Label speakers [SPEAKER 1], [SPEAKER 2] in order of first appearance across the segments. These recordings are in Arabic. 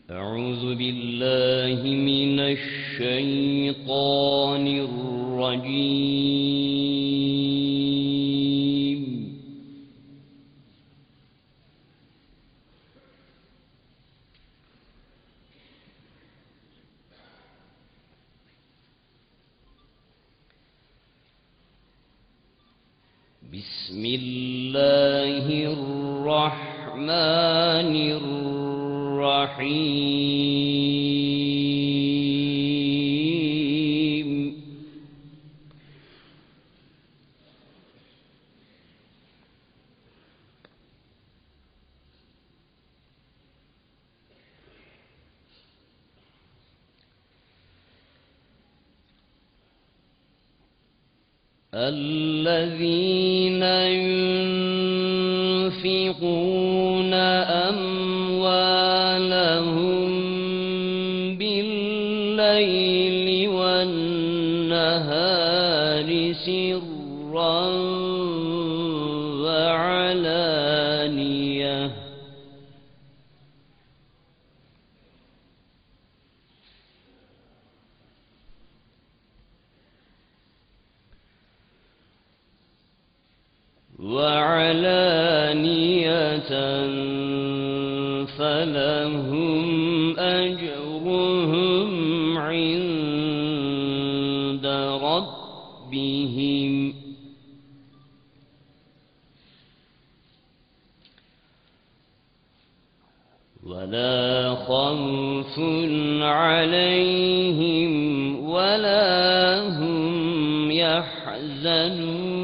[SPEAKER 1] أعوذ بالله من الشيطان الرجيم. بسم الله الرحمن الرحيم. الذين ينفقون أموالهم بالليل والنهار سرا وعلانية فلهم أجرهم عند ربهم ولا خوف عليهم ولا هم يحزنون.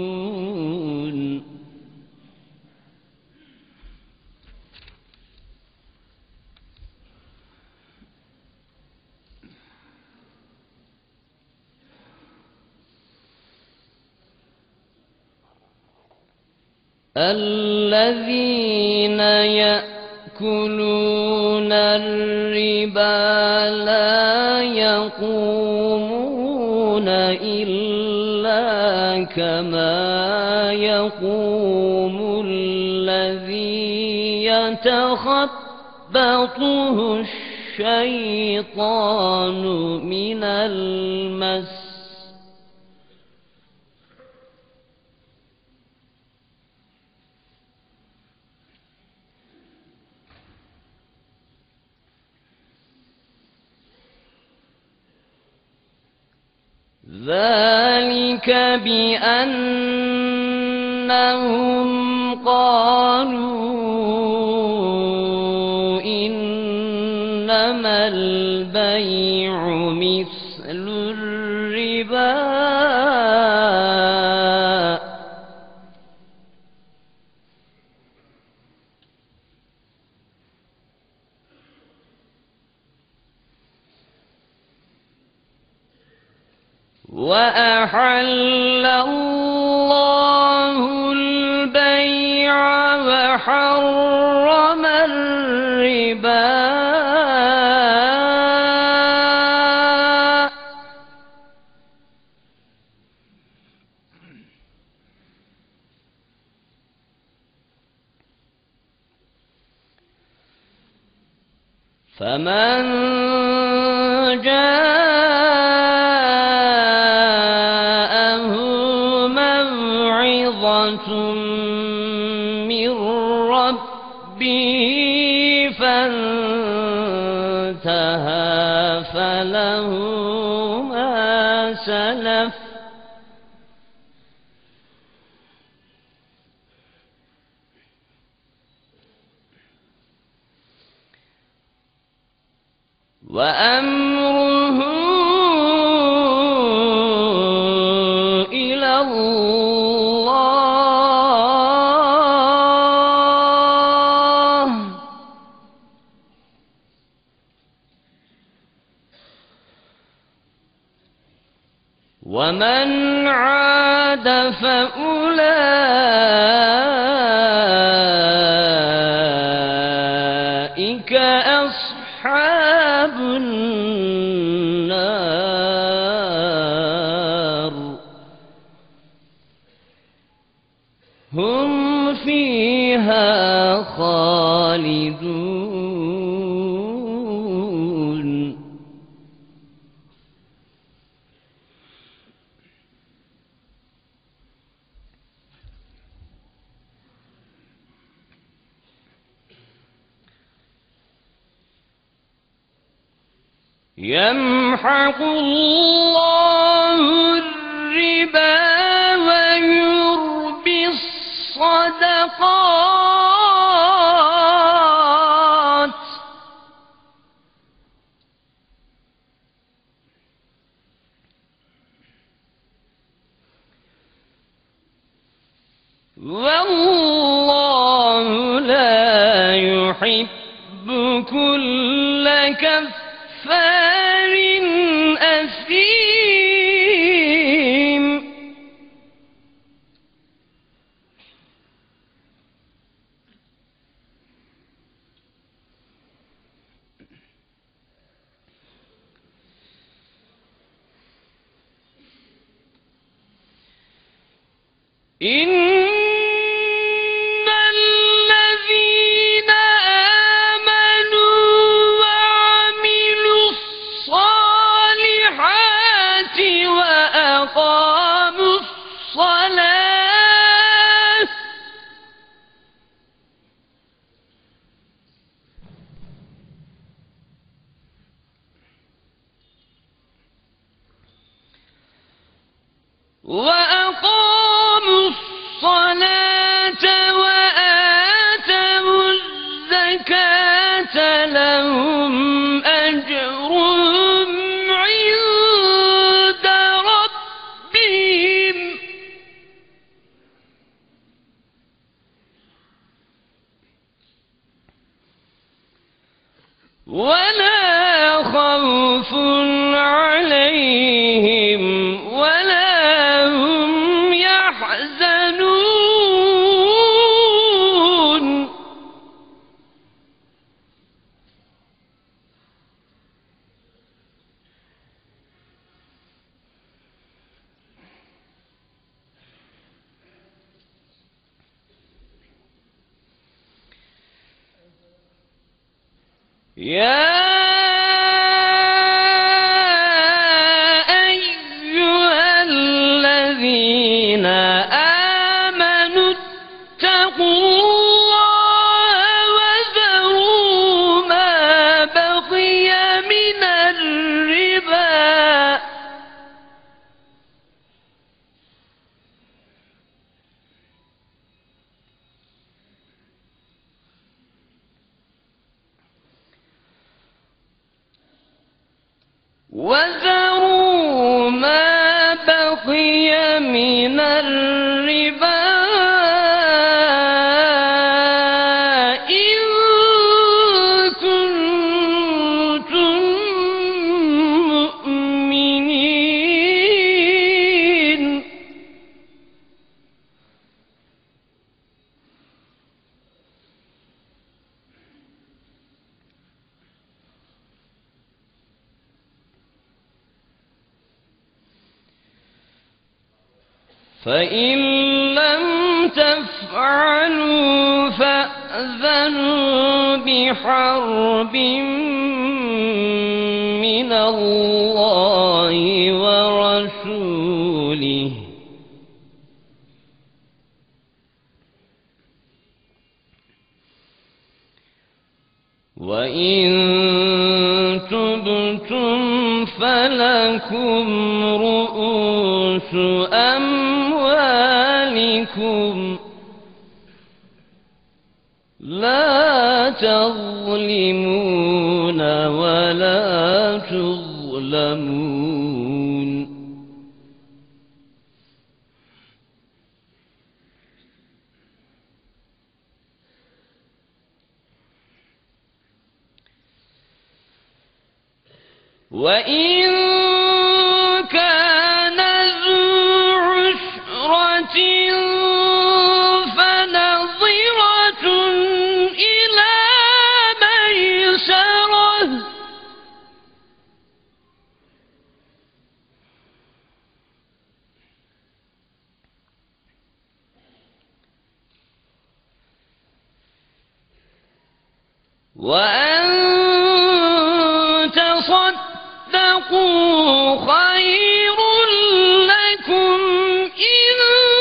[SPEAKER 1] الذين يأكلون الربا لا يقومون إلا كما يقوم الذي يتخبطه الشيطان من المس. ذلك بأنهم قالوا إنما البيع مثل الربا وأحل الله البيع وحرم الربا فمن من ربه فانتهى فله ما سلف وأمره إلى الله ومن عاد فأولئك أصحاب النار هم فيها خالدون. يمحق الله الربا ويربي الصدقات والله لا يحب كل كفار أثيم إن الذين آمنوا وعملوا الصالحات وأقاموا الصلاة وآتوا الزكاة لهم أجرهم عند ربهم ولا خوف عليهم ولا هم يحزنون يا أيها الذين آمنوا اتقوا الله وذروا ما بقي من الربا من الربا إن كنتم مؤمنين فإن لم تفعلوا فأذنوا بحرب من الله ورسوله وإن تبتم فلكم رؤوس أموالكم لا تظلمون ولا تظلمون وإن كان ذو عسرة فنظرة إلى ميسرة وأن تصدقوا خير لكم إن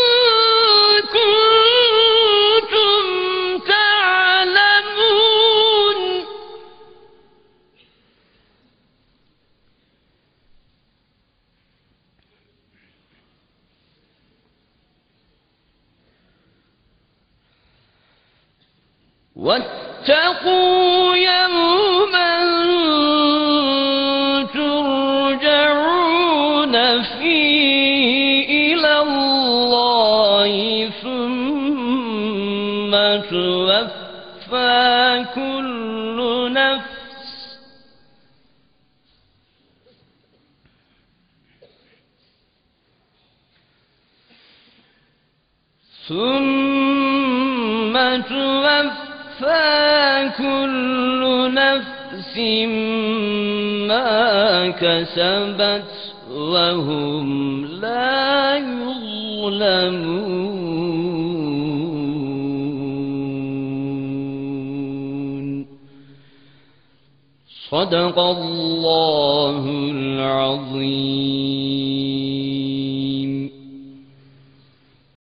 [SPEAKER 1] كنتم تعلمون واتقوا يوما ترجعون فيه إلى الله ثم توفى كل نفس ما كسبت وهم لا يظلمون. صدق الله العظيم.